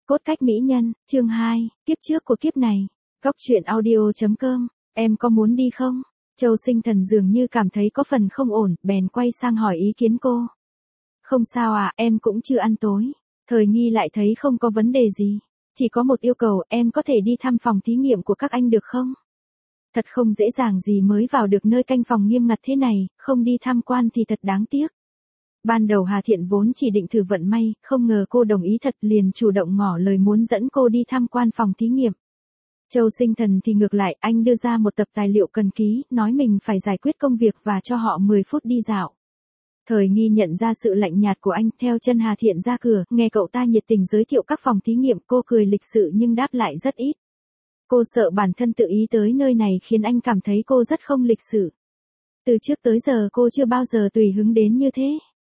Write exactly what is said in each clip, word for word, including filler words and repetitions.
Cốt cách mỹ nhân, chương hai, kiếp trước của kiếp này. Góc truyện audio.com, em có muốn đi không? Châu Sinh Thần dường như cảm thấy có phần không ổn, bèn quay sang hỏi ý kiến cô. Không sao à, em cũng chưa ăn tối. Thời Nghi lại thấy không có vấn đề gì. Chỉ có một yêu cầu, em có thể đi thăm phòng thí nghiệm của các anh được không? Thật không dễ dàng gì mới vào được nơi canh phòng nghiêm ngặt thế này, không đi tham quan thì thật đáng tiếc. Ban đầu Hà Thiện vốn chỉ định thử vận may, không ngờ cô đồng ý thật liền chủ động ngỏ lời muốn dẫn cô đi tham quan phòng thí nghiệm. Châu Sinh Thần thì ngược lại, anh đưa ra một tập tài liệu cần ký, nói mình phải giải quyết công việc và cho họ mười phút đi dạo. Thời Nghi nhận ra sự lạnh nhạt của anh, theo chân Hà Thiện ra cửa, nghe cậu ta nhiệt tình giới thiệu các phòng thí nghiệm, cô cười lịch sự nhưng đáp lại rất ít. Cô sợ bản thân tự ý tới nơi này khiến anh cảm thấy cô rất không lịch sự. Từ trước tới giờ cô chưa bao giờ tùy hứng đến như thế.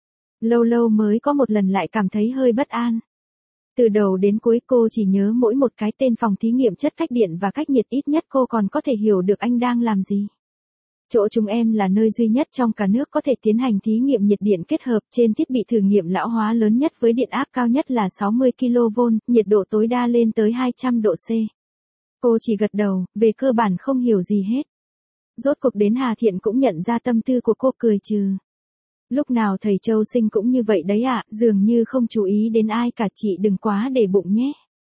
Lâu lâu mới có một lần lại cảm thấy hơi bất an. Từ đầu đến cuối cô chỉ nhớ mỗi một cái tên phòng thí nghiệm chất cách điện và cách nhiệt, ít nhất cô còn có thể hiểu được anh đang làm gì. Chỗ chúng em là nơi duy nhất trong cả nước có thể tiến hành thí nghiệm nhiệt điện kết hợp trên thiết bị thử nghiệm lão hóa lớn nhất với điện áp cao nhất là sáu mươi ki lô vôn, nhiệt độ tối đa lên tới hai trăm độ C. Cô chỉ gật đầu, về cơ bản không hiểu gì hết. Rốt cuộc đến Hà Thiện cũng nhận ra tâm tư của cô, cười trừ. Lúc nào thầy Châu Sinh cũng như vậy đấy ạ, à, dường như không chú ý đến ai cả, chị đừng quá để bụng nhé.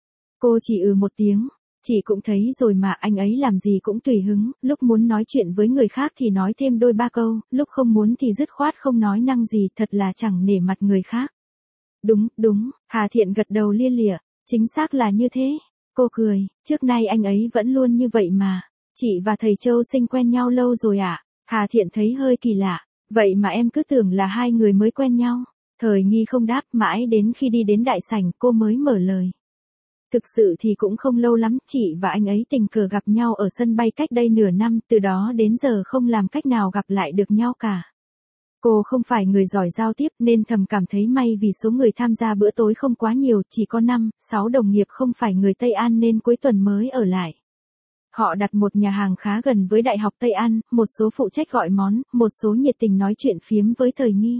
Cô chỉ ừ một tiếng, chị cũng thấy rồi mà, anh ấy làm gì cũng tùy hứng, lúc muốn nói chuyện với người khác thì nói thêm đôi ba câu, lúc không muốn thì dứt khoát không nói năng gì, thật là chẳng nể mặt người khác. Đúng, đúng, Hà Thiện gật đầu lia lịa, chính xác là như thế. Cô cười, trước nay anh ấy vẫn luôn như vậy mà. Chị và thầy Châu Sinh quen nhau lâu rồi ạ? À? Hà Thiện thấy hơi kỳ lạ. Vậy mà em cứ tưởng là hai người mới quen nhau. Thời Nghi không đáp, mãi đến khi đi đến đại sảnh cô mới mở lời. Thực sự thì cũng không lâu lắm, chị và anh ấy tình cờ gặp nhau ở sân bay cách đây nửa năm, từ đó đến giờ không làm cách nào gặp lại được nhau cả. Cô không phải người giỏi giao tiếp nên thầm cảm thấy may vì số người tham gia bữa tối không quá nhiều, chỉ có năm, sáu đồng nghiệp không phải người Tây An nên cuối tuần mới ở lại. Họ đặt một nhà hàng khá gần với Đại học Tây An, một số phụ trách gọi món, một số nhiệt tình nói chuyện phiếm với Thời Nghi.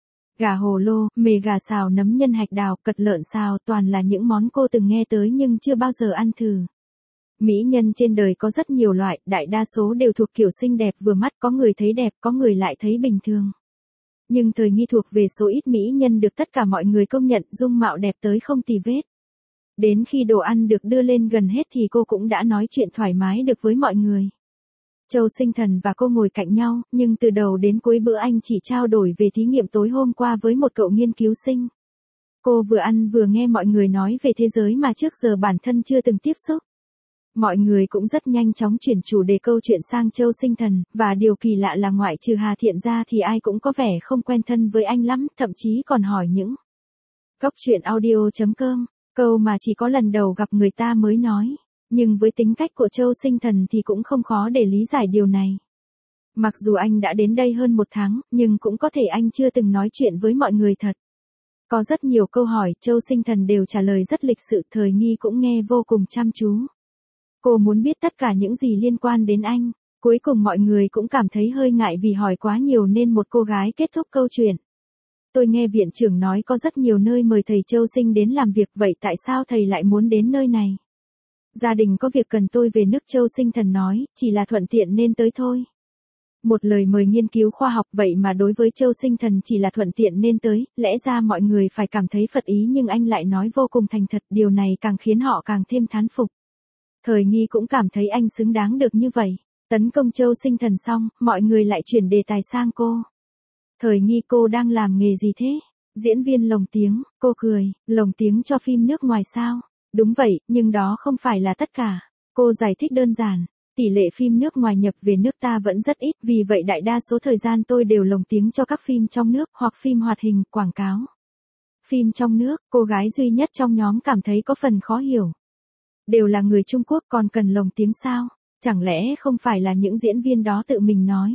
Gà hồ lô, mề gà xào, nấm nhân hạch đào, cật lợn xào toàn là những món cô từng nghe tới nhưng chưa bao giờ ăn thử. Mỹ nhân trên đời có rất nhiều loại, đại đa số đều thuộc kiểu xinh đẹp vừa mắt, có người thấy đẹp, có người lại thấy bình thường. Nhưng Thời Nghi thuộc về số ít mỹ nhân được tất cả mọi người công nhận dung mạo đẹp tới không tì vết. Đến khi đồ ăn được đưa lên gần hết thì cô cũng đã nói chuyện thoải mái được với mọi người. Châu Sinh Thần và cô ngồi cạnh nhau, nhưng từ đầu đến cuối bữa anh chỉ trao đổi về thí nghiệm tối hôm qua với một cậu nghiên cứu sinh. Cô vừa ăn vừa nghe mọi người nói về thế giới mà trước giờ bản thân chưa từng tiếp xúc. Mọi người cũng rất nhanh chóng chuyển chủ đề câu chuyện sang Châu Sinh Thần, và điều kỳ lạ là ngoại trừ Hà Thiện ra thì ai cũng có vẻ không quen thân với anh lắm, thậm chí còn hỏi những góc truyện audio.com, câu mà chỉ có lần đầu gặp người ta mới nói. Nhưng với tính cách của Châu Sinh Thần thì cũng không khó để lý giải điều này. Mặc dù anh đã đến đây hơn một tháng, nhưng cũng có thể anh chưa từng nói chuyện với mọi người thật. Có rất nhiều câu hỏi, Châu Sinh Thần đều trả lời rất lịch sự, Thời Nghi cũng nghe vô cùng chăm chú. Cô muốn biết tất cả những gì liên quan đến anh. Cuối cùng mọi người cũng cảm thấy hơi ngại vì hỏi quá nhiều nên một cô gái kết thúc câu chuyện. Tôi nghe viện trưởng nói có rất nhiều nơi mời thầy Châu Sinh đến làm việc, vậy tại sao thầy lại muốn đến nơi này? Gia đình có việc cần tôi về nước, Châu Sinh Thần nói, chỉ là thuận tiện nên tới thôi. Một lời mời nghiên cứu khoa học vậy mà đối với Châu Sinh Thần chỉ là thuận tiện nên tới, lẽ ra mọi người phải cảm thấy phật ý nhưng anh lại nói vô cùng thành thật, điều này càng khiến họ càng thêm thán phục. Thời Nghi cũng cảm thấy anh xứng đáng được như vậy. Tấn công Châu Sinh Thần xong, mọi người lại chuyển đề tài sang cô. Thời Nghi, cô đang làm nghề gì thế? Diễn viên lồng tiếng, cô cười, lồng tiếng cho phim nước ngoài sao? Đúng vậy, nhưng đó không phải là tất cả. Cô giải thích đơn giản, tỷ lệ phim nước ngoài nhập về nước ta vẫn rất ít, vì vậy đại đa số thời gian tôi đều lồng tiếng cho các phim trong nước, hoặc phim hoạt hình, quảng cáo. Phim trong nước, cô gái duy nhất trong nhóm cảm thấy có phần khó hiểu. Đều là người Trung Quốc còn cần lồng tiếng sao? Chẳng lẽ không phải là những diễn viên đó tự mình nói?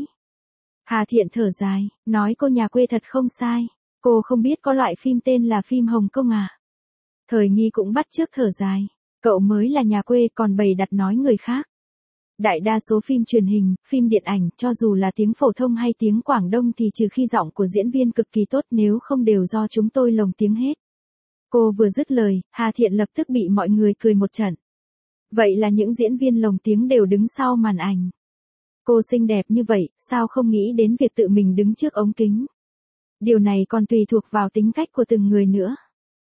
Hà Thiện thở dài, nói cô nhà quê thật không sai. Cô không biết có loại phim tên là phim Hồng Kông à? Thời Nghi cũng bắt chước thở dài. Cậu mới là nhà quê còn bày đặt nói người khác. Đại đa số phim truyền hình, phim điện ảnh, cho dù là tiếng phổ thông hay tiếng Quảng Đông thì trừ khi giọng của diễn viên cực kỳ tốt, nếu không đều do chúng tôi lồng tiếng hết. Cô vừa dứt lời, Hà Thiện lập tức bị mọi người cười một trận. Vậy là những diễn viên lồng tiếng đều đứng sau màn ảnh. Cô xinh đẹp như vậy, sao không nghĩ đến việc tự mình đứng trước ống kính? Điều này còn tùy thuộc vào tính cách của từng người nữa.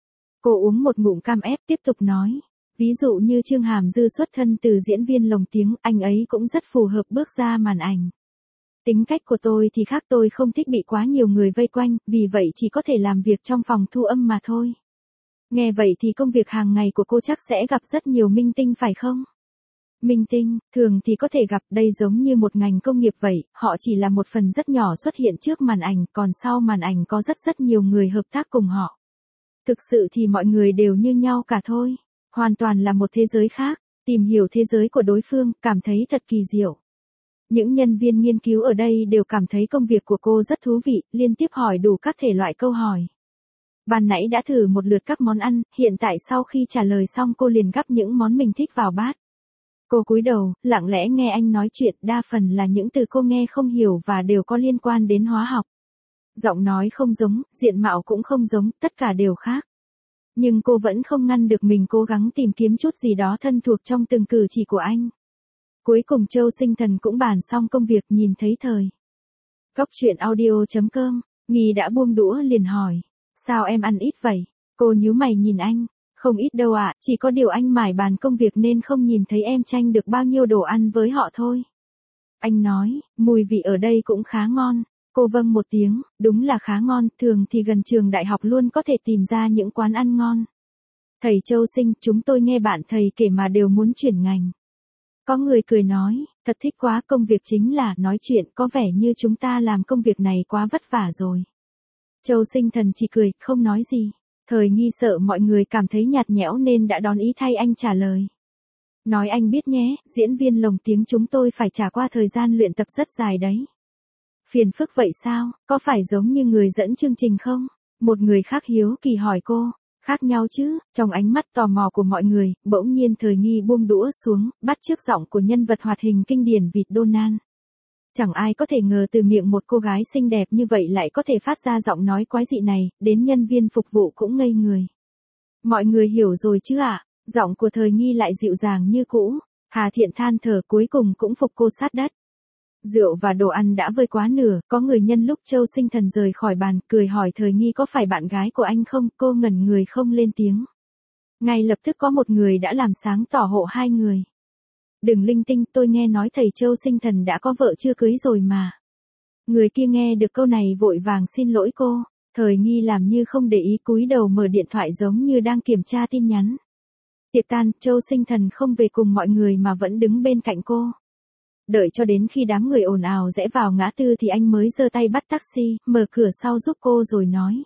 Cô uống một ngụm cam ép tiếp tục nói. Ví dụ như Trương Hàm Dư xuất thân từ diễn viên lồng tiếng, anh ấy cũng rất phù hợp bước ra màn ảnh. Tính cách của tôi thì khác, tôi không thích bị quá nhiều người vây quanh, vì vậy chỉ có thể làm việc trong phòng thu âm mà thôi. Nghe vậy thì công việc hàng ngày của cô chắc sẽ gặp rất nhiều minh tinh phải không? Minh tinh, thường thì có thể gặp, đây giống như một ngành công nghiệp vậy, họ chỉ là một phần rất nhỏ xuất hiện trước màn ảnh, còn sau màn ảnh có rất rất nhiều người hợp tác cùng họ. Thực sự thì mọi người đều như nhau cả thôi, hoàn toàn là một thế giới khác, tìm hiểu thế giới của đối phương, cảm thấy thật kỳ diệu. Những nhân viên nghiên cứu ở đây đều cảm thấy công việc của cô rất thú vị, liên tiếp hỏi đủ các thể loại câu hỏi. Ban nãy đã thử một lượt các món ăn, hiện tại sau khi trả lời xong cô liền gắp những món mình thích vào bát. Cô cúi đầu, lặng lẽ nghe anh nói chuyện, đa phần là những từ cô nghe không hiểu và đều có liên quan đến hóa học. Giọng nói không giống, diện mạo cũng không giống, tất cả đều khác. Nhưng cô vẫn không ngăn được mình cố gắng tìm kiếm chút gì đó thân thuộc trong từng cử chỉ của anh. Cuối cùng Châu Sinh Thần cũng bàn xong công việc, nhìn thấy thời. Góc chuyện audio chấm com, Nghi đã buông đũa liền hỏi. Sao em ăn ít vậy? Cô nhíu mày nhìn anh. Không ít đâu ạ, à, chỉ có điều anh mải bàn công việc nên không nhìn thấy em tranh được bao nhiêu đồ ăn với họ thôi. Anh nói, mùi vị ở đây cũng khá ngon. Cô vâng một tiếng, đúng là khá ngon, thường thì gần trường đại học luôn có thể tìm ra những quán ăn ngon. Thầy Châu Sinh, chúng tôi nghe bạn thầy kể mà đều muốn chuyển ngành. Có người cười nói, thật thích quá, công việc chính là nói chuyện, có vẻ như chúng ta làm công việc này quá vất vả rồi. Châu Sinh Thần chỉ cười, không nói gì. Thời Nghi sợ mọi người cảm thấy nhạt nhẽo nên đã đón ý thay anh trả lời. Nói anh biết nhé, diễn viên lồng tiếng chúng tôi phải trải qua thời gian luyện tập rất dài đấy. Phiền phức vậy sao, có phải giống như người dẫn chương trình không? Một người khác hiếu kỳ hỏi cô. Khác nhau chứ, trong ánh mắt tò mò của mọi người, bỗng nhiên Thời Nghi buông đũa xuống, bắt chước giọng của nhân vật hoạt hình kinh điển Vịt Donald. Chẳng ai có thể ngờ từ miệng một cô gái xinh đẹp như vậy lại có thể phát ra giọng nói quái dị này, đến nhân viên phục vụ cũng ngây người. Mọi người hiểu rồi chứ ạ, à? Giọng của Thời Nghi lại dịu dàng như cũ. Hà Thiện than thở, cuối cùng cũng phục cô sát đất. Rượu và đồ ăn đã vơi quá nửa, có người nhân lúc Châu Sinh Thần rời khỏi bàn, cười hỏi Thời Nghi có phải bạn gái của anh không, cô ngẩn người không lên tiếng. Ngay lập tức có một người đã làm sáng tỏ hộ hai người. Đừng linh tinh, tôi nghe nói thầy Châu Sinh Thần đã có vợ chưa cưới rồi mà. Người kia nghe được câu này vội vàng xin lỗi cô. Thời Nghi làm như không để ý, cúi đầu mở điện thoại giống như đang kiểm tra tin nhắn. Tiệc tan, Châu Sinh Thần không về cùng mọi người mà vẫn đứng bên cạnh cô. Đợi cho đến khi đám người ồn ào rẽ vào ngã tư thì anh mới giơ tay bắt taxi, mở cửa sau giúp cô rồi nói.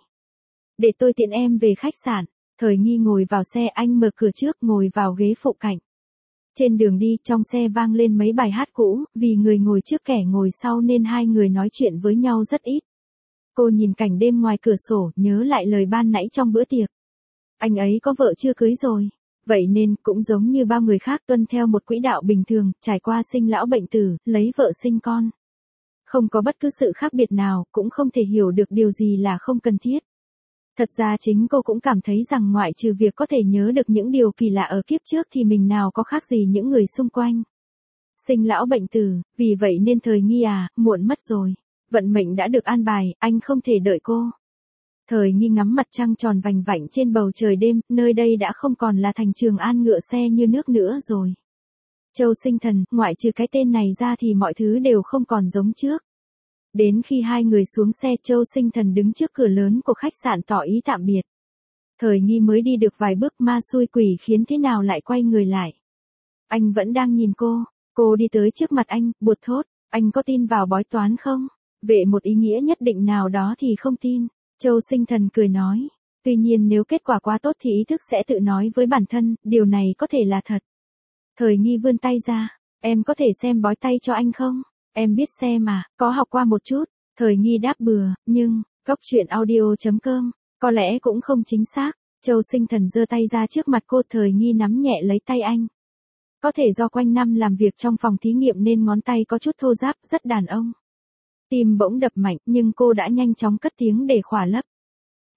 Để tôi tiện em về khách sạn. Thời Nghi ngồi vào xe, anh mở cửa trước, ngồi vào ghế phụ cạnh. Trên đường đi, trong xe vang lên mấy bài hát cũ, vì người ngồi trước kẻ ngồi sau nên hai người nói chuyện với nhau rất ít. Cô nhìn cảnh đêm ngoài cửa sổ, nhớ lại lời ban nãy trong bữa tiệc. Anh ấy có vợ chưa cưới rồi. Vậy nên, cũng giống như bao người khác tuân theo một quỹ đạo bình thường, trải qua sinh lão bệnh tử, lấy vợ sinh con. Không có bất cứ sự khác biệt nào, cũng không thể hiểu được điều gì là không cần thiết. Thật ra chính cô cũng cảm thấy rằng ngoại trừ việc có thể nhớ được những điều kỳ lạ ở kiếp trước thì mình nào có khác gì những người xung quanh. Sinh lão bệnh tử, vì vậy nên Thời Nghi à, muộn mất rồi. Vận mệnh đã được an bài, anh không thể đợi cô. Thời Nghi ngắm mặt trăng tròn vành vạnh trên bầu trời đêm, nơi đây đã không còn là thành Trường An ngựa xe như nước nữa rồi. Châu Sinh Thần, ngoại trừ cái tên này ra thì mọi thứ đều không còn giống trước. Đến khi hai người xuống xe, Châu Sinh Thần đứng trước cửa lớn của khách sạn tỏ ý tạm biệt. Thời Nghi mới đi được vài bước, ma xui quỷ khiến thế nào lại quay người lại. Anh vẫn đang nhìn cô, cô đi tới trước mặt anh, buột thốt, anh có tin vào bói toán không? Về một ý nghĩa nhất định nào đó thì không tin. Châu Sinh Thần cười nói, tuy nhiên nếu kết quả quá tốt thì ý thức sẽ tự nói với bản thân, điều này có thể là thật. Thời Nghi vươn tay ra, em có thể xem bói tay cho anh không? Em biết xem mà, có học qua một chút. Thời Nghi đáp bừa, nhưng, góc chuyện audio chấm com, có lẽ cũng không chính xác. Châu Sinh Thần giơ tay ra trước mặt cô, Thời Nghi nắm nhẹ lấy tay anh. Có thể do quanh năm làm việc trong phòng thí nghiệm nên ngón tay có chút thô ráp, rất đàn ông. Tim bỗng đập mạnh, nhưng cô đã nhanh chóng cất tiếng để khỏa lấp.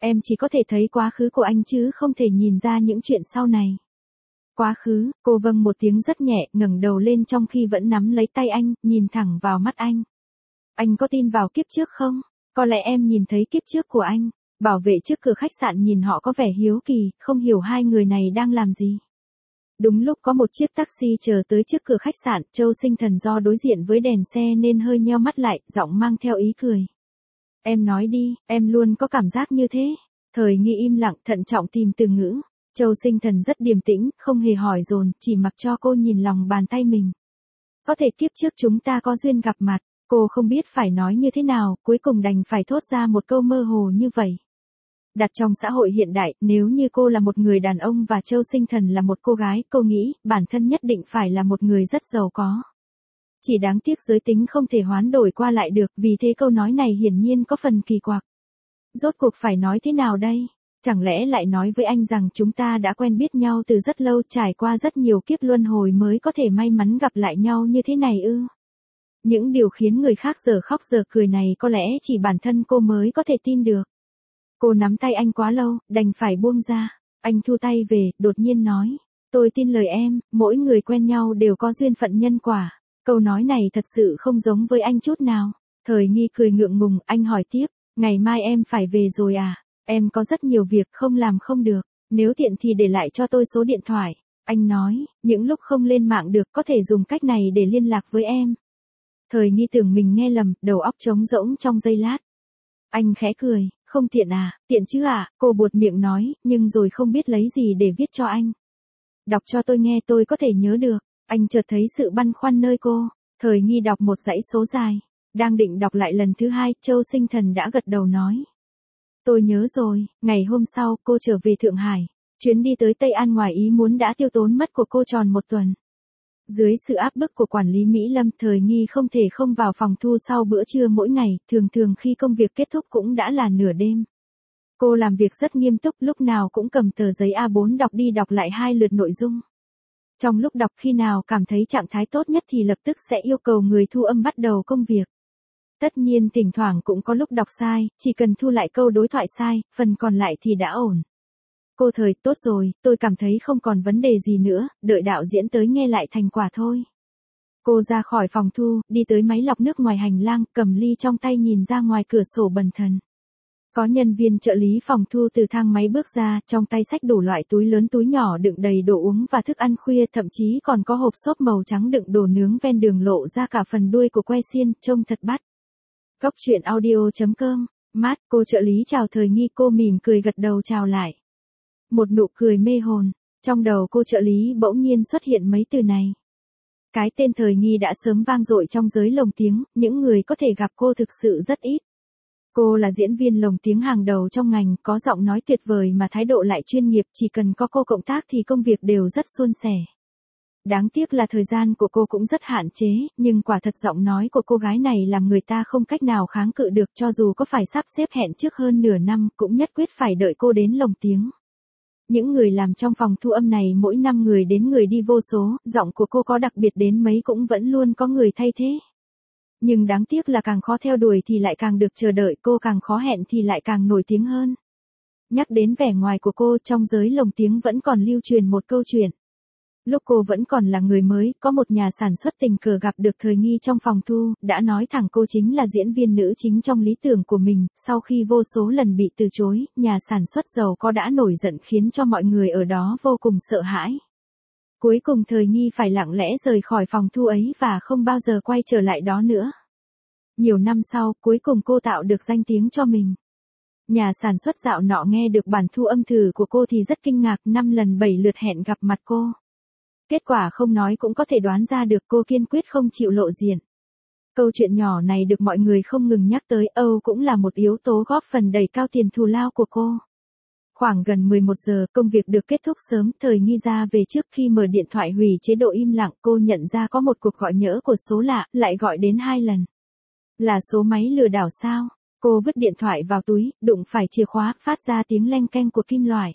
Em chỉ có thể thấy quá khứ của anh chứ không thể nhìn ra những chuyện sau này. Quá khứ, cô vâng một tiếng rất nhẹ, ngẩng đầu lên trong khi vẫn nắm lấy tay anh, nhìn thẳng vào mắt anh. Anh có tin vào kiếp trước không? Có lẽ em nhìn thấy kiếp trước của anh. Bảo vệ trước cửa khách sạn nhìn họ có vẻ hiếu kỳ, không hiểu hai người này đang làm gì. Đúng lúc có một chiếc taxi chờ tới trước cửa khách sạn, Châu Sinh Thần do đối diện với đèn xe nên hơi nheo mắt lại, giọng mang theo ý cười. Em nói đi, em luôn có cảm giác như thế. Thời Nghi im lặng, thận trọng tìm từ ngữ. Châu Sinh Thần rất điềm tĩnh, không hề hỏi dồn, chỉ mặc cho cô nhìn lòng bàn tay mình. Có thể kiếp trước chúng ta có duyên gặp mặt, cô không biết phải nói như thế nào, cuối cùng đành phải thốt ra một câu mơ hồ như vậy. Đặt trong xã hội hiện đại, nếu như cô là một người đàn ông và Châu Sinh Thần là một cô gái, cô nghĩ bản thân nhất định phải là một người rất giàu có. Chỉ đáng tiếc giới tính không thể hoán đổi qua lại được, vì thế câu nói này hiển nhiên có phần kỳ quặc. Rốt cuộc phải nói thế nào đây? Chẳng lẽ lại nói với anh rằng chúng ta đã quen biết nhau từ rất lâu, trải qua rất nhiều kiếp luân hồi mới có thể may mắn gặp lại nhau như thế này ư? Những điều khiến người khác giờ khóc giờ cười này có lẽ chỉ bản thân cô mới có thể tin được. Cô nắm tay anh quá lâu, đành phải buông ra. Anh thu tay về, đột nhiên nói. Tôi tin lời em, mỗi người quen nhau đều có duyên phận nhân quả. Câu nói này thật sự không giống với anh chút nào. Thời Nghi cười ngượng ngùng, anh hỏi tiếp. Ngày mai em phải về rồi à? Em có rất nhiều việc không làm không được. Nếu tiện thì để lại cho tôi số điện thoại. Anh nói, những lúc không lên mạng được có thể dùng cách này để liên lạc với em. Thời Nghi tưởng mình nghe lầm, đầu óc trống rỗng trong giây lát. Anh khẽ cười, không tiện à, tiện chứ à, cô buột miệng nói, nhưng rồi không biết lấy gì để viết cho anh. Đọc cho tôi nghe tôi có thể nhớ được, anh chợt thấy sự băn khoăn nơi cô. Thời Nghi đọc một dãy số dài, đang định đọc lại lần thứ hai, Châu Sinh Thần đã gật đầu nói. Tôi nhớ rồi, ngày hôm sau cô trở về Thượng Hải, chuyến đi tới Tây An ngoài ý muốn đã tiêu tốn mất của cô tròn một tuần. Dưới sự áp bức của quản lý Mỹ Lâm, Thời Nghi không thể không vào phòng thu sau bữa trưa mỗi ngày, thường thường khi công việc kết thúc cũng đã là nửa đêm. Cô làm việc rất nghiêm túc, lúc nào cũng cầm tờ giấy A bốn đọc đi đọc lại hai lượt nội dung. Trong lúc đọc khi nào cảm thấy trạng thái tốt nhất thì lập tức sẽ yêu cầu người thu âm bắt đầu công việc. Tất nhiên thỉnh thoảng cũng có lúc đọc sai, chỉ cần thu lại câu đối thoại sai, phần còn lại thì đã ổn. Cô Thời, tốt rồi, tôi cảm thấy không còn vấn đề gì nữa, đợi đạo diễn tới nghe lại thành quả thôi. Cô ra khỏi phòng thu, đi tới máy lọc nước ngoài hành lang, cầm ly trong tay nhìn ra ngoài cửa sổ bần thần. Có nhân viên trợ lý phòng thu từ thang máy bước ra, trong tay xách đủ loại túi lớn túi nhỏ đựng đầy đồ uống và thức ăn khuya, thậm chí còn có hộp xốp màu trắng đựng đồ nướng ven đường lộ ra cả phần đuôi của que xiên, trông thật bắt. Góc truyện audio chấm com, mát, cô trợ lý chào Thời Nghi, cô mỉm cười gật đầu chào lại. Một nụ cười mê hồn, trong đầu cô trợ lý bỗng nhiên xuất hiện mấy từ này. Cái tên Thời Nghi đã sớm vang dội trong giới lồng tiếng, những người có thể gặp cô thực sự rất ít. Cô là diễn viên lồng tiếng hàng đầu trong ngành, có giọng nói tuyệt vời mà thái độ lại chuyên nghiệp, chỉ cần có cô cộng tác thì công việc đều rất suôn sẻ. Đáng tiếc là thời gian của cô cũng rất hạn chế, nhưng quả thật giọng nói của cô gái này làm người ta không cách nào kháng cự được, cho dù có phải sắp xếp hẹn trước hơn nửa năm cũng nhất quyết phải đợi cô đến lồng tiếng. Những người làm trong phòng thu âm này mỗi năm người đến người đi vô số, giọng của cô có đặc biệt đến mấy cũng vẫn luôn có người thay thế. Nhưng đáng tiếc là càng khó theo đuổi thì lại càng được chờ đợi, cô càng khó hẹn thì lại càng nổi tiếng hơn. Nhắc đến vẻ ngoài của cô, trong giới lồng tiếng vẫn còn lưu truyền một câu chuyện. Lúc cô vẫn còn là người mới, có một nhà sản xuất tình cờ gặp được Thời Nghi trong phòng thu, đã nói thẳng cô chính là diễn viên nữ chính trong lý tưởng của mình. Sau khi vô số lần bị từ chối, nhà sản xuất giàu có đã nổi giận khiến cho mọi người ở đó vô cùng sợ hãi. Cuối cùng Thời Nghi phải lặng lẽ rời khỏi phòng thu ấy và không bao giờ quay trở lại đó nữa. Nhiều năm sau, cuối cùng cô tạo được danh tiếng cho mình. Nhà sản xuất dạo nọ nghe được bản thu âm thử của cô thì rất kinh ngạc, năm lần bảy lượt hẹn gặp mặt cô. Kết quả không nói cũng có thể đoán ra được, cô kiên quyết không chịu lộ diện. Câu chuyện nhỏ này được mọi người không ngừng nhắc tới, Âu cũng là một yếu tố góp phần đẩy cao tiền thù lao của cô. Khoảng gần mười một giờ, công việc được kết thúc sớm, Thời Nghi ra về trước. Khi mở điện thoại hủy chế độ im lặng, cô nhận ra có một cuộc gọi nhỡ của số lạ, lại gọi đến hai lần. Là số máy lừa đảo sao? Cô vứt điện thoại vào túi, đụng phải chìa khóa, phát ra tiếng leng keng của kim loại.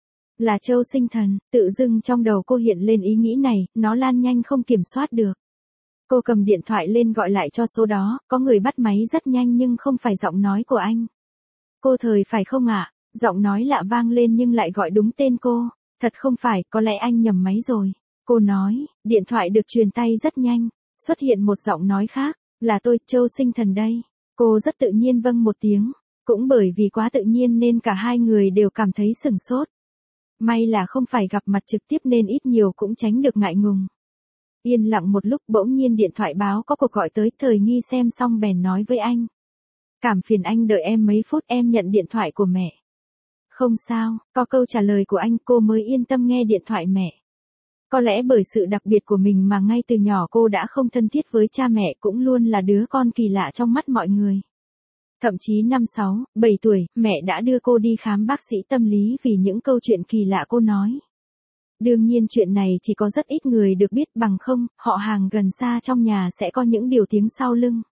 Là Châu Sinh Thần, tự dưng trong đầu cô hiện lên ý nghĩ này, nó lan nhanh không kiểm soát được. Cô cầm điện thoại lên gọi lại cho số đó, có người bắt máy rất nhanh nhưng không phải giọng nói của anh. Cô Thời phải không ạ? Giọng nói lạ vang lên nhưng lại gọi đúng tên cô. Thật không phải, có lẽ anh nhầm máy rồi. Cô nói, điện thoại được truyền tay rất nhanh. Xuất hiện một giọng nói khác, là tôi, Châu Sinh Thần đây. Cô rất tự nhiên vâng một tiếng. Cũng bởi vì quá tự nhiên nên cả hai người đều cảm thấy sửng sốt. May là không phải gặp mặt trực tiếp nên ít nhiều cũng tránh được ngại ngùng. Yên lặng một lúc bỗng nhiên điện thoại báo có cuộc gọi tới, Thời Nghi xem xong bèn nói với anh. Cảm phiền anh đợi em mấy phút, em nhận điện thoại của mẹ. Không sao, có câu trả lời của anh cô mới yên tâm nghe điện thoại mẹ. Có lẽ bởi sự đặc biệt của mình mà ngay từ nhỏ cô đã không thân thiết với cha mẹ, cũng luôn là đứa con kỳ lạ trong mắt mọi người. Thậm chí năm sáu, bảy tuổi, mẹ đã đưa cô đi khám bác sĩ tâm lý vì những câu chuyện kỳ lạ cô nói. Đương nhiên chuyện này chỉ có rất ít người được biết, bằng không, họ hàng gần xa trong nhà sẽ có những điều tiếng sau lưng.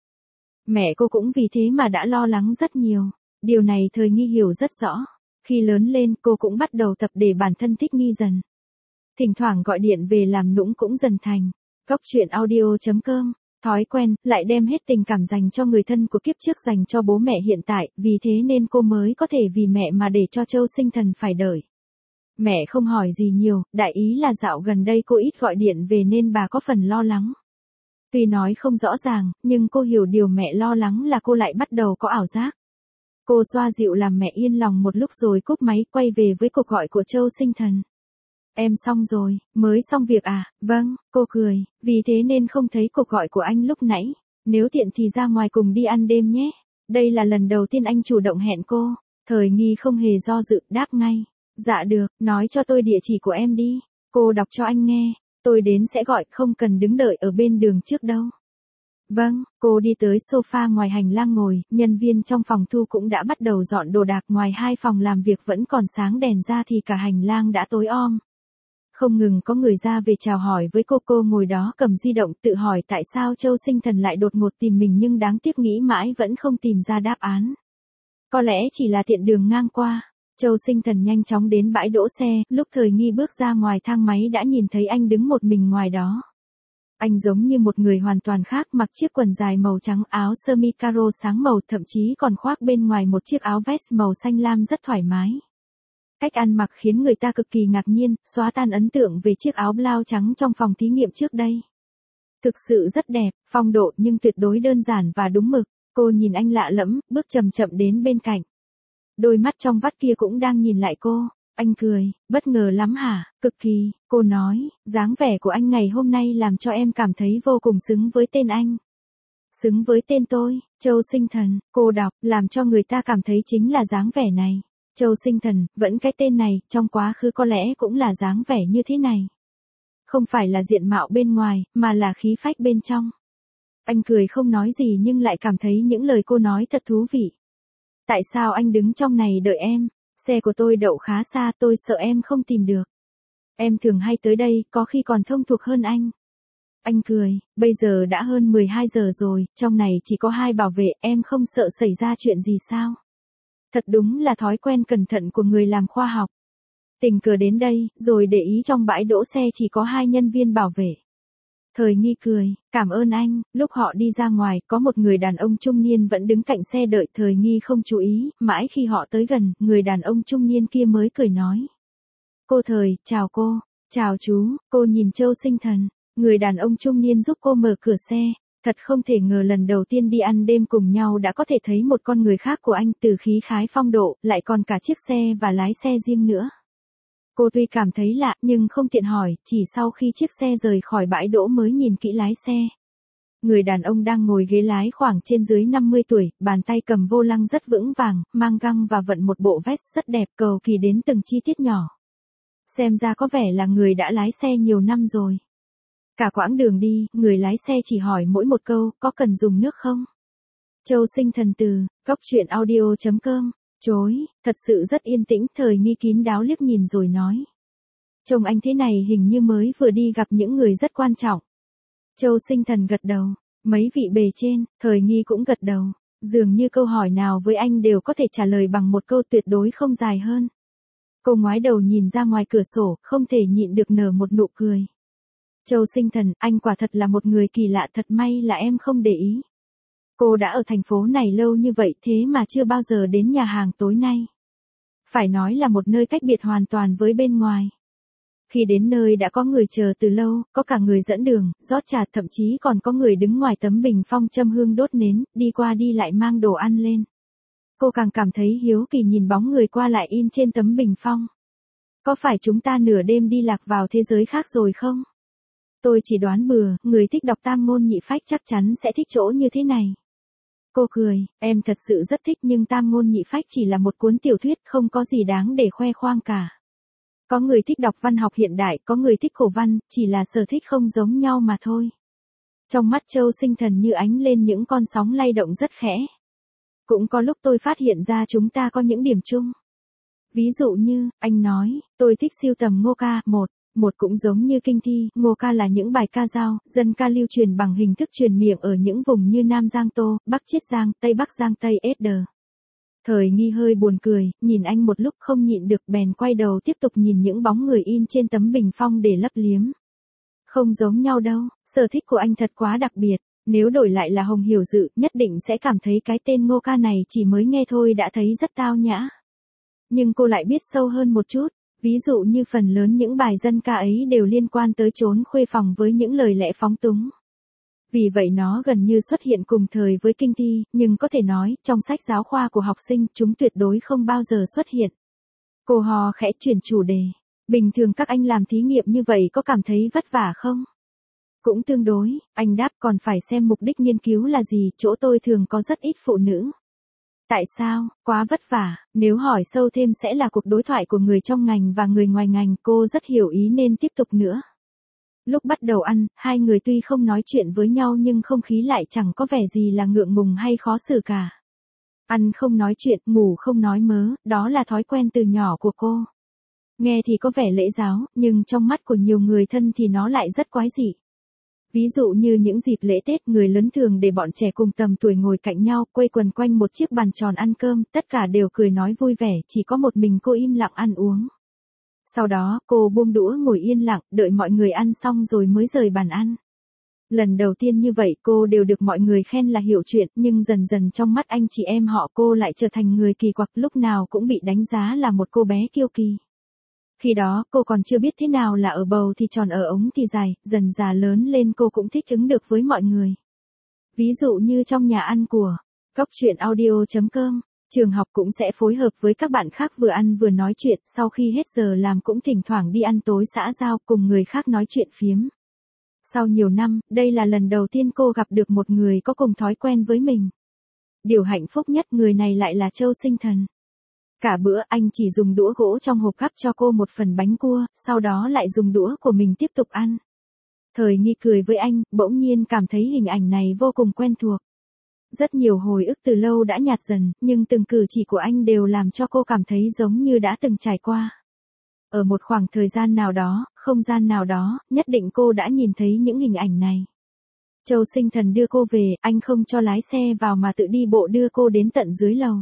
Mẹ cô cũng vì thế mà đã lo lắng rất nhiều. Điều này Thời Nghi hiểu rất rõ. Khi lớn lên cô cũng bắt đầu tập để bản thân thích nghi dần. Thỉnh thoảng gọi điện về làm nũng cũng dần thành. Góc truyện audio chấm com. Thói quen, lại đem hết tình cảm dành cho người thân của kiếp trước dành cho bố mẹ hiện tại, vì thế nên cô mới có thể vì mẹ mà để cho Châu Sinh Thần phải đợi. Mẹ không hỏi gì nhiều, đại ý là dạo gần đây cô ít gọi điện về nên bà có phần lo lắng. Tuy nói không rõ ràng, nhưng cô hiểu điều mẹ lo lắng là cô lại bắt đầu có ảo giác. Cô xoa dịu làm mẹ yên lòng một lúc rồi cúp máy, quay về với cuộc gọi của Châu Sinh Thần. Em xong rồi, mới xong việc à? Vâng, cô cười, vì thế nên không thấy cuộc gọi của anh lúc nãy. Nếu tiện thì ra ngoài cùng đi ăn đêm nhé. Đây là lần đầu tiên anh chủ động hẹn cô. Thời Nghi không hề do dự, đáp ngay. Dạ được, nói cho tôi địa chỉ của em đi. Cô đọc cho anh nghe. Tôi đến sẽ gọi, không cần đứng đợi ở bên đường trước đâu. Vâng, cô đi tới sofa ngoài hành lang ngồi, nhân viên trong phòng thu cũng đã bắt đầu dọn đồ đạc, ngoài hai phòng làm việc vẫn còn sáng đèn ra thì cả hành lang đã tối om. Không ngừng có người ra về chào hỏi với cô, cô ngồi đó cầm di động tự hỏi tại sao Châu Sinh Thần lại đột ngột tìm mình, nhưng đáng tiếc nghĩ mãi vẫn không tìm ra đáp án. Có lẽ chỉ là tiện đường ngang qua. Châu Sinh Thần nhanh chóng đến bãi đỗ xe, lúc Thời Nghi bước ra ngoài thang máy đã nhìn thấy anh đứng một mình ngoài đó. Anh giống như một người hoàn toàn khác, mặc chiếc quần dài màu trắng, áo sơ mi caro sáng màu, thậm chí còn khoác bên ngoài một chiếc áo vest màu xanh lam rất thoải mái. Cách ăn mặc khiến người ta cực kỳ ngạc nhiên, xóa tan ấn tượng về chiếc áo blau trắng trong phòng thí nghiệm trước đây. Thực sự rất đẹp, phong độ nhưng tuyệt đối đơn giản và đúng mực. Cô nhìn anh lạ lẫm, bước chậm chậm đến bên cạnh. Đôi mắt trong vắt kia cũng đang nhìn lại cô. Anh cười, bất ngờ lắm hả? Cực kỳ, cô nói, dáng vẻ của anh ngày hôm nay làm cho em cảm thấy vô cùng xứng với tên anh. Xứng với tên tôi, Châu Sinh Thần, cô đọc, làm cho người ta cảm thấy chính là dáng vẻ này. Châu Sinh Thần, vẫn cái tên này, trong quá khứ có lẽ cũng là dáng vẻ như thế này. Không phải là diện mạo bên ngoài, mà là khí phách bên trong. Anh cười không nói gì nhưng lại cảm thấy những lời cô nói thật thú vị. Tại sao anh đứng trong này đợi em? Xe của tôi đậu khá xa, tôi sợ em không tìm được. Em thường hay tới đây, có khi còn thông thuộc hơn anh. Anh cười, bây giờ đã hơn mười hai giờ rồi, trong này chỉ có hai bảo vệ, em không sợ xảy ra chuyện gì sao? Thật đúng là thói quen cẩn thận của người làm khoa học. Tình cờ đến đây, rồi để ý trong bãi đỗ xe chỉ có hai nhân viên bảo vệ. Thời Nghi cười, cảm ơn anh. Lúc họ đi ra ngoài, có một người đàn ông trung niên vẫn đứng cạnh xe đợi. Thời Nghi không chú ý, mãi khi họ tới gần, người đàn ông trung niên kia mới cười nói. Cô Thời, chào cô. Chào chú. Cô nhìn Châu Sinh Thần. Người đàn ông trung niên giúp cô mở cửa xe. Thật không thể ngờ lần đầu tiên đi ăn đêm cùng nhau đã có thể thấy một con người khác của anh, từ khí khái phong độ, lại còn cả chiếc xe và lái xe riêng nữa. Cô tuy cảm thấy lạ nhưng không tiện hỏi, chỉ sau khi chiếc xe rời khỏi bãi đỗ mới nhìn kỹ lái xe. Người đàn ông đang ngồi ghế lái khoảng trên dưới năm mươi tuổi, bàn tay cầm vô lăng rất vững vàng, mang găng và vận một bộ vest rất đẹp, cầu kỳ đến từng chi tiết nhỏ. Xem ra có vẻ là người đã lái xe nhiều năm rồi. Cả quãng đường đi, người lái xe chỉ hỏi mỗi một câu, có cần dùng nước không? Châu Sinh Thần từ, góc truyện audio chấm com. Chối, thật sự rất yên tĩnh. Thời Nghi kín đáo liếc nhìn rồi nói. Trông anh thế này hình như mới vừa đi gặp những người rất quan trọng. Châu Sinh Thần gật đầu. Mấy vị bề trên, Thời Nghi cũng gật đầu. Dường như câu hỏi nào với anh đều có thể trả lời bằng một câu tuyệt đối không dài hơn. Cô ngoái đầu nhìn ra ngoài cửa sổ, không thể nhịn được nở một nụ cười. Châu Sinh Thần, anh quả thật là một người kỳ lạ, thật may là em không để ý. Cô đã ở thành phố này lâu như vậy thế mà chưa bao giờ đến nhà hàng tối nay. phải nói là một nơi cách biệt hoàn toàn với bên ngoài. Khi đến nơi đã có người chờ từ lâu, có cả người dẫn đường, rót trà, thậm chí còn có người đứng ngoài tấm bình phong châm hương đốt nến, đi qua đi lại mang đồ ăn lên. Cô càng cảm thấy hiếu kỳ nhìn bóng người qua lại in trên tấm bình phong. Có phải chúng ta nửa đêm đi lạc vào thế giới khác rồi không? Tôi chỉ đoán bừa, người thích đọc tam ngôn nhị phách chắc chắn sẽ thích chỗ như thế này. Cô cười, em thật sự rất thích nhưng tam ngôn nhị phách chỉ là một cuốn tiểu thuyết không có gì đáng để khoe khoang cả. Có người thích đọc văn học hiện đại, có người thích cổ văn, chỉ là sở thích không giống nhau mà thôi. Trong mắt Châu Sinh Thần như ánh lên những con sóng lay động rất khẽ. Cũng có lúc tôi phát hiện ra chúng ta có những điểm chung. Ví dụ như, anh nói, tôi thích sưu tầm ngô ca, một. Một cũng giống như kinh thi, ngô ca là những bài ca dao, dân ca lưu truyền bằng hình thức truyền miệng ở những vùng như Nam Giang Tô, Bắc Chiết Giang, Tây Bắc Giang Tây ét đờ. Thời Nghi hơi buồn cười, nhìn anh một lúc không nhịn được bèn quay đầu tiếp tục nhìn những bóng người in trên tấm bình phong để lấp liếm. Không giống nhau đâu, sở thích của anh thật quá đặc biệt, nếu đổi lại là Hồng Hiểu Dự, nhất định sẽ cảm thấy cái tên ngô ca này chỉ mới nghe thôi đã thấy rất tao nhã. Nhưng cô lại biết sâu hơn một chút. Ví dụ như phần lớn những bài dân ca ấy đều liên quan tới trốn khuê phòng với những lời lẽ phóng túng. Vì vậy nó gần như xuất hiện cùng thời với kinh thi, nhưng có thể nói, trong sách giáo khoa của học sinh, chúng tuyệt đối không bao giờ xuất hiện. Cô hò khẽ chuyển chủ đề. Bình thường các anh làm thí nghiệm như vậy có cảm thấy vất vả không? Cũng tương đối, anh đáp còn phải xem mục đích nghiên cứu là gì, chỗ tôi thường có rất ít phụ nữ. Tại sao, quá vất vả, nếu hỏi sâu thêm sẽ là cuộc đối thoại của người trong ngành và người ngoài ngành, cô rất hiểu ý nên tiếp tục nữa. Lúc bắt đầu ăn, hai người tuy không nói chuyện với nhau nhưng không khí lại chẳng có vẻ gì là ngượng ngùng hay khó xử cả. Ăn không nói chuyện, ngủ không nói mớ, đó là thói quen từ nhỏ của cô. Nghe thì có vẻ lễ giáo, nhưng trong mắt của nhiều người thân thì nó lại rất quái dị. Ví dụ như những dịp lễ Tết, người lớn thường để bọn trẻ cùng tầm tuổi ngồi cạnh nhau, quây quần quanh một chiếc bàn tròn ăn cơm, tất cả đều cười nói vui vẻ, chỉ có một mình cô im lặng ăn uống. Sau đó, cô buông đũa ngồi yên lặng, đợi mọi người ăn xong rồi mới rời bàn ăn. Lần đầu tiên như vậy cô đều được mọi người khen là hiểu chuyện, nhưng dần dần trong mắt anh chị em họ cô lại trở thành người kỳ quặc, lúc nào cũng bị đánh giá là một cô bé kiêu kỳ. Khi đó, cô còn chưa biết thế nào là ở bầu thì tròn ở ống thì dài, dần già lớn lên cô cũng thích ứng được với mọi người. Ví dụ như trong nhà ăn của Cóc Truyện Audio chấm com, trường học cũng sẽ phối hợp với các bạn khác vừa ăn vừa nói chuyện, sau khi hết giờ làm cũng thỉnh thoảng đi ăn tối xã giao cùng người khác nói chuyện phiếm. Sau nhiều năm, đây là lần đầu tiên cô gặp được một người có cùng thói quen với mình. Điều hạnh phúc nhất người này lại là Châu Sinh Thần. Cả bữa anh chỉ dùng đũa gỗ trong hộp gắp cho cô một phần bánh cua, sau đó lại dùng đũa của mình tiếp tục ăn. Thời Nghi cười với anh, bỗng nhiên cảm thấy hình ảnh này vô cùng quen thuộc. Rất nhiều hồi ức từ lâu đã nhạt dần, nhưng từng cử chỉ của anh đều làm cho cô cảm thấy giống như đã từng trải qua. Ở một khoảng thời gian nào đó, không gian nào đó, nhất định cô đã nhìn thấy những hình ảnh này. Châu Sinh Thần đưa cô về, anh không cho lái xe vào mà tự đi bộ đưa cô đến tận dưới lầu.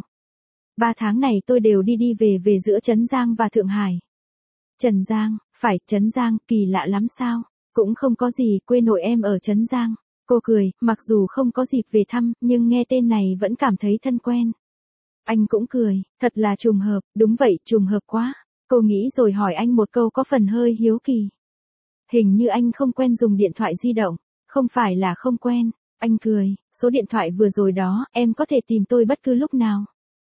Ba tháng này tôi đều đi đi về về giữa Trấn Giang và Thượng Hải. Trần Giang, phải, Trấn Giang, kỳ lạ lắm sao? Cũng không có gì, quê nội em ở Trấn Giang. Cô cười, mặc dù không có dịp về thăm, nhưng nghe tên này vẫn cảm thấy thân quen. Anh cũng cười, thật là trùng hợp, đúng vậy, trùng hợp quá. Cô nghĩ rồi hỏi anh một câu có phần hơi hiếu kỳ. Hình như anh không quen dùng điện thoại di động, không phải là không quen. Anh cười, số điện thoại vừa rồi đó, em có thể tìm tôi bất cứ lúc nào.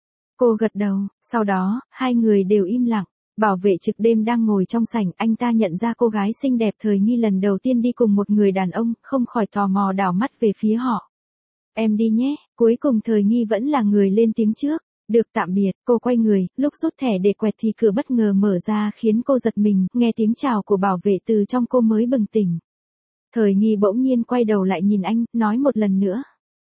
Cô gật đầu, sau đó, hai người đều im lặng. Bảo vệ trực đêm đang ngồi trong sảnh, anh ta nhận ra cô gái xinh đẹp Thời Nghi lần đầu tiên đi cùng một người đàn ông, không khỏi tò mò đảo mắt về phía họ. Em đi nhé, cuối cùng Thời Nghi vẫn là người lên tiếng trước. Được, tạm biệt, cô quay người, lúc rút thẻ để quẹt thì cửa bất ngờ mở ra khiến cô giật mình, nghe tiếng chào của bảo vệ từ trong cô mới bừng tỉnh. Thời Nghi bỗng nhiên quay đầu lại nhìn anh, nói một lần nữa.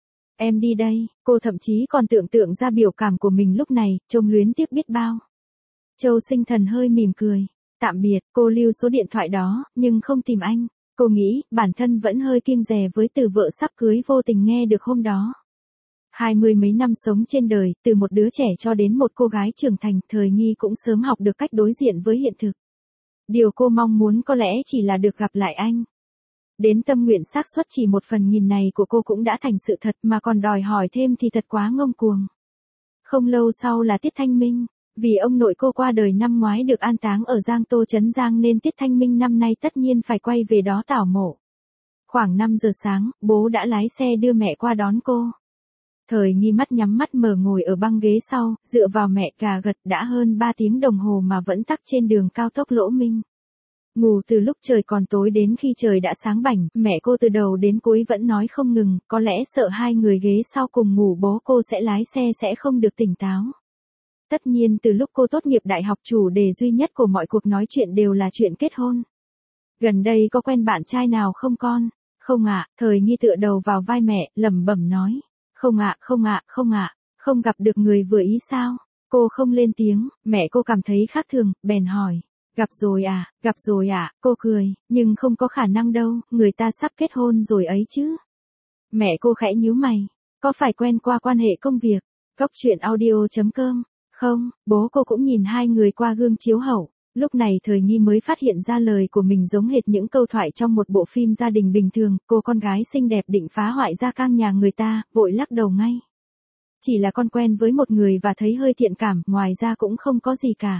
Em đi đây, cô thậm chí còn tưởng tượng ra biểu cảm của mình lúc này, trông luyến tiếc biết bao. Châu Sinh Thần hơi mỉm cười. Tạm biệt, cô lưu số điện thoại đó, nhưng không tìm anh. Cô nghĩ, bản thân vẫn hơi kiêng dè với từ vợ sắp cưới vô tình nghe được hôm đó. Hai mươi mấy năm sống trên đời, từ một đứa trẻ cho đến một cô gái trưởng thành, Thời Nghi cũng sớm học được cách đối diện với hiện thực. Điều cô mong muốn có lẽ chỉ là được gặp lại anh. Đến tâm nguyện xác suất chỉ một phần nghìn này của cô cũng đã thành sự thật mà còn đòi hỏi thêm thì thật quá ngông cuồng. Không lâu sau là tiết thanh minh. Vì ông nội cô qua đời năm ngoái được an táng ở Giang Tô Trấn Giang nên Tiết Thanh Minh năm nay tất nhiên phải quay về đó tảo mộ. Khoảng năm giờ sáng, bố đã lái xe đưa mẹ qua đón cô. Thời Nghi mắt nhắm mắt mở ngồi ở băng ghế sau, dựa vào mẹ gà gật đã hơn ba tiếng đồng hồ mà vẫn tắc trên đường cao tốc Lỗ Minh. Ngủ từ lúc trời còn tối đến khi trời đã sáng bảnh, mẹ cô từ đầu đến cuối vẫn nói không ngừng, có lẽ sợ hai người ghế sau cùng ngủ bố cô sẽ lái xe sẽ không được tỉnh táo. Tất nhiên từ lúc cô tốt nghiệp đại học chủ đề duy nhất của mọi cuộc nói chuyện đều là chuyện kết hôn. Gần đây có quen bạn trai nào không con? Không ạ, Thời Nghi tựa đầu vào vai mẹ, lẩm bẩm nói. Không ạ, không ạ, không ạ, không gặp được người vừa ý sao? Cô không lên tiếng, mẹ cô cảm thấy khác thường, bèn hỏi. Gặp rồi à, gặp rồi à, cô cười, nhưng không có khả năng đâu, người ta sắp kết hôn rồi ấy chứ. Mẹ cô khẽ nhíu mày, có phải quen qua quan hệ công việc? Góc truyện audio chấm com. Không, bố cô cũng nhìn hai người qua gương chiếu hậu. Lúc này Thời Nghi mới phát hiện ra lời của mình giống hệt những câu thoại trong một bộ phim gia đình bình thường, cô con gái xinh đẹp định phá hoại gia cang nhà người ta, vội lắc đầu ngay. Chỉ là con quen với một người và thấy hơi thiện cảm, ngoài ra cũng không có gì cả.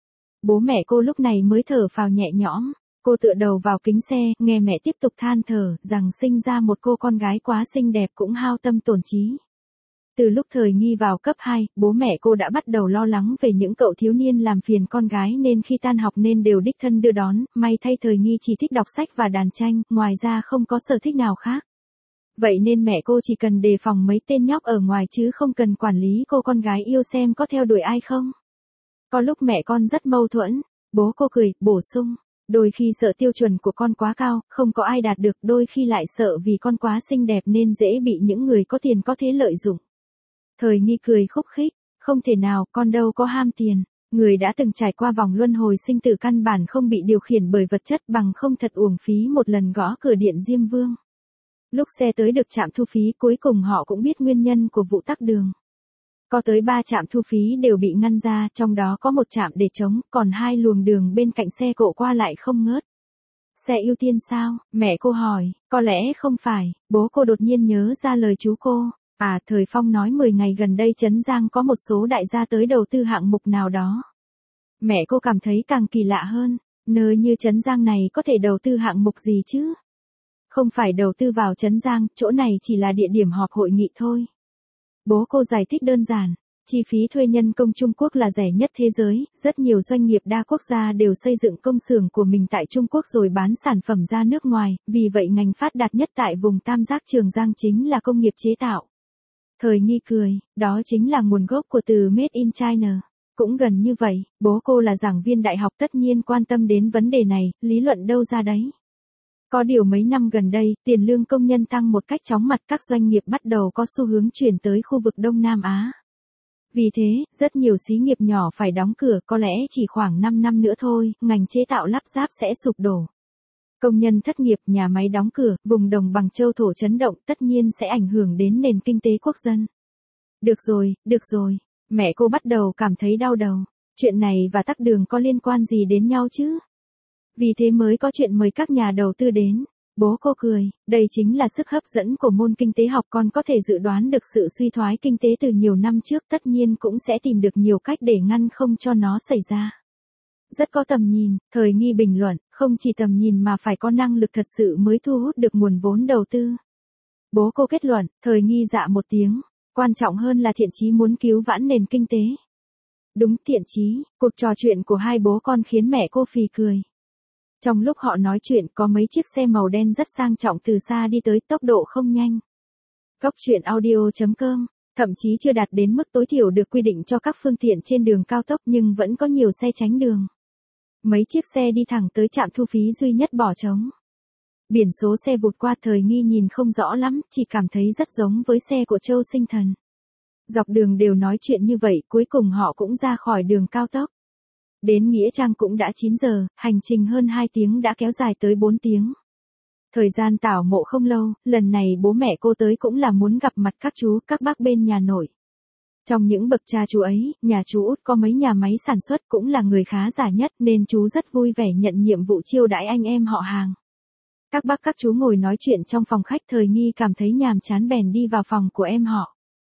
Bố mẹ cô lúc này mới thở phào nhẹ nhõm, cô tựa đầu vào kính xe, nghe mẹ tiếp tục than thở, rằng sinh ra một cô con gái quá xinh đẹp cũng hao tâm tổn trí. Từ lúc Thời Nghi vào cấp hai, bố mẹ cô đã bắt đầu lo lắng về những cậu thiếu niên làm phiền con gái nên khi tan học nên đều đích thân đưa đón, may thay Thời Nghi chỉ thích đọc sách và đàn tranh, ngoài ra không có sở thích nào khác. Vậy nên mẹ cô chỉ cần đề phòng mấy tên nhóc ở ngoài chứ không cần quản lý cô con gái yêu xem có theo đuổi ai không. Có lúc mẹ con rất mâu thuẫn, bố cô cười, bổ sung. Đôi khi sợ tiêu chuẩn của con quá cao, không có ai đạt được, đôi khi lại sợ vì con quá xinh đẹp nên dễ bị những người có tiền có thế lợi dụng. Thời Nghi cười khúc khích, không thể nào, con đâu có ham tiền. Người đã từng trải qua vòng luân hồi sinh tử căn bản không bị điều khiển bởi vật chất bằng không thật uổng phí một lần gõ cửa điện Diêm Vương. Lúc xe tới được trạm thu phí cuối cùng họ cũng biết nguyên nhân của vụ tắc đường. Có tới ba trạm thu phí đều bị ngăn ra, trong đó có một trạm để trống, còn hai luồng đường bên cạnh xe cộ qua lại không ngớt. Xe ưu tiên sao? Mẹ cô hỏi, có lẽ không phải, bố cô đột nhiên nhớ ra lời chú cô. À, Thời Phong nói mười ngày gần đây Trấn Giang có một số đại gia tới đầu tư hạng mục nào đó. Mẹ cô cảm thấy càng kỳ lạ hơn, nơi như Trấn Giang này có thể đầu tư hạng mục gì chứ? Không phải đầu tư vào Trấn Giang, chỗ này chỉ là địa điểm họp hội nghị thôi. Bố cô giải thích đơn giản, chi phí thuê nhân công Trung Quốc là rẻ nhất thế giới, rất nhiều doanh nghiệp đa quốc gia đều xây dựng công xưởng của mình tại Trung Quốc rồi bán sản phẩm ra nước ngoài, vì vậy ngành phát đạt nhất tại vùng Tam Giác Trường Giang chính là công nghiệp chế tạo. Thời Nghi cười, đó chính là nguồn gốc của từ Made in China. Cũng gần như vậy, bố cô là giảng viên đại học tất nhiên quan tâm đến vấn đề này, lý luận đâu ra đấy. Có điều mấy năm gần đây, tiền lương công nhân tăng một cách chóng mặt, các doanh nghiệp bắt đầu có xu hướng chuyển tới khu vực Đông Nam Á. Vì thế, rất nhiều xí nghiệp nhỏ phải đóng cửa, có lẽ chỉ khoảng năm năm nữa thôi, ngành chế tạo lắp ráp sẽ sụp đổ. Công nhân thất nghiệp, nhà máy đóng cửa, vùng đồng bằng châu thổ chấn động, tất nhiên sẽ ảnh hưởng đến nền kinh tế quốc dân. Được rồi, được rồi, mẹ cô bắt đầu cảm thấy đau đầu. Chuyện này và tắc đường có liên quan gì đến nhau chứ? Vì thế mới có chuyện mời các nhà đầu tư đến. Bố cô cười, đây chính là sức hấp dẫn của môn kinh tế học, con có thể dự đoán được sự suy thoái kinh tế từ nhiều năm trước, tất nhiên cũng sẽ tìm được nhiều cách để ngăn không cho nó xảy ra. Rất có tầm nhìn, Thời Nghi bình luận, không chỉ tầm nhìn mà phải có năng lực thật sự mới thu hút được nguồn vốn đầu tư. Bố cô kết luận, Thời Nghi dạ một tiếng, quan trọng hơn là thiện chí muốn cứu vãn nền kinh tế. Đúng, thiện chí, cuộc trò chuyện của hai bố con khiến mẹ cô phì cười. Trong lúc họ nói chuyện có mấy chiếc xe màu đen rất sang trọng từ xa đi tới, tốc độ không nhanh. Góc truyện audio chấm com, thậm chí chưa đạt đến mức tối thiểu được quy định cho các phương tiện trên đường cao tốc nhưng vẫn có nhiều xe tránh đường. Mấy chiếc xe đi thẳng tới trạm thu phí duy nhất bỏ trống. Biển số xe vụt qua, Thời Nghi nhìn không rõ lắm, chỉ cảm thấy rất giống với xe của Châu Sinh Thần. Dọc đường đều nói chuyện như vậy, cuối cùng họ cũng ra khỏi đường cao tốc. Đến Nghĩa Trang cũng đã chín giờ, hành trình hơn hai tiếng đã kéo dài tới bốn tiếng. Thời gian tảo mộ không lâu, lần này bố mẹ cô tới cũng là muốn gặp mặt các chú, các bác bên nhà nội. Trong những bậc cha chú ấy, nhà chú út có mấy nhà máy sản xuất, cũng là người khá giả nhất nên chú rất vui vẻ nhận nhiệm vụ chiêu đãi anh em họ hàng. Các bác các chú ngồi nói chuyện trong phòng khách, Thời Nghi cảm thấy nhàm chán bèn đi vào phòng của em họ.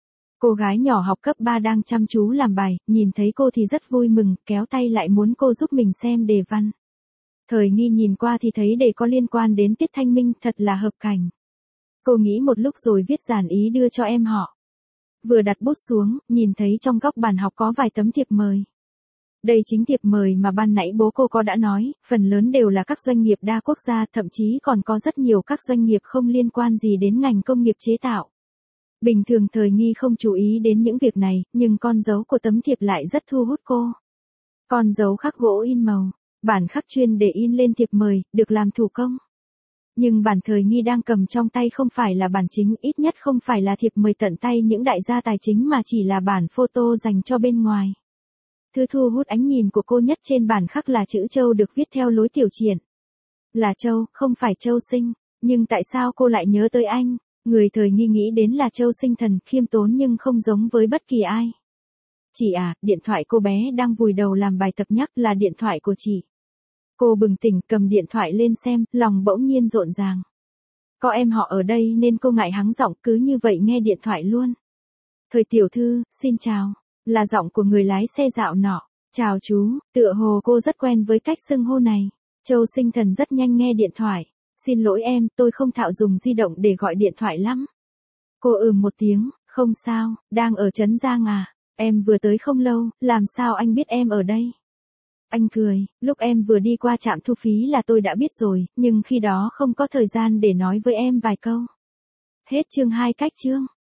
Cô gái nhỏ học cấp ba đang chăm chú làm bài, nhìn thấy cô thì rất vui mừng, kéo tay lại muốn cô giúp mình xem đề văn. Thời nghi nhìn qua thì thấy đề có liên quan đến Tiết Thanh Minh, thật là hợp cảnh. Cô nghĩ một lúc rồi viết dàn ý đưa cho em họ. Vừa đặt bút xuống, nhìn thấy trong góc bàn học có vài tấm thiệp mời. Đây chính thiệp mời mà ban nãy bố cô có đã nói, phần lớn đều là các doanh nghiệp đa quốc gia, thậm chí còn có rất nhiều các doanh nghiệp không liên quan gì đến ngành công nghiệp chế tạo. Bình thường Thời nghi không chú ý đến những việc này, nhưng con dấu của tấm thiệp lại rất thu hút cô. Con dấu khắc gỗ in màu, bản khắc chuyên để in lên thiệp mời, được làm thủ công. Nhưng bản Thời nghi đang cầm trong tay không phải là bản chính, ít nhất không phải là thiệp mời tận tay những đại gia tài chính mà chỉ là bản photo dành cho bên ngoài. Thứ thu hút ánh nhìn của cô nhất trên bản khắc là chữ Châu được viết theo lối tiểu triển. Là Châu, không phải Châu Sinh, nhưng tại sao cô lại nhớ tới anh? Người Thời nghi nghĩ đến là Châu Sinh Thần, khiêm tốn nhưng không giống với bất kỳ ai. Chị à, điện thoại cô bé đang vùi đầu làm bài tập nhắc là điện thoại của chị. Cô bừng tỉnh cầm điện thoại lên xem, lòng bỗng nhiên rộn ràng. Có em họ ở đây nên cô ngại hắng giọng, cứ như vậy nghe điện thoại luôn. Thời tiểu thư, xin chào, là giọng của người lái xe dạo nọ. Chào chú, tựa hồ cô rất quen với cách xưng hô này. Châu Sinh Thần rất nhanh nghe điện thoại. Xin lỗi em, tôi không thạo dùng di động để gọi điện thoại lắm. Cô ừm một tiếng, không sao, đang ở Trấn Giang à, em vừa tới không lâu, làm sao anh biết em ở đây? Anh cười, lúc em vừa đi qua trạm thu phí là tôi đã biết rồi, nhưng khi đó không có thời gian để nói với em vài câu. Hết chương hai cách chương.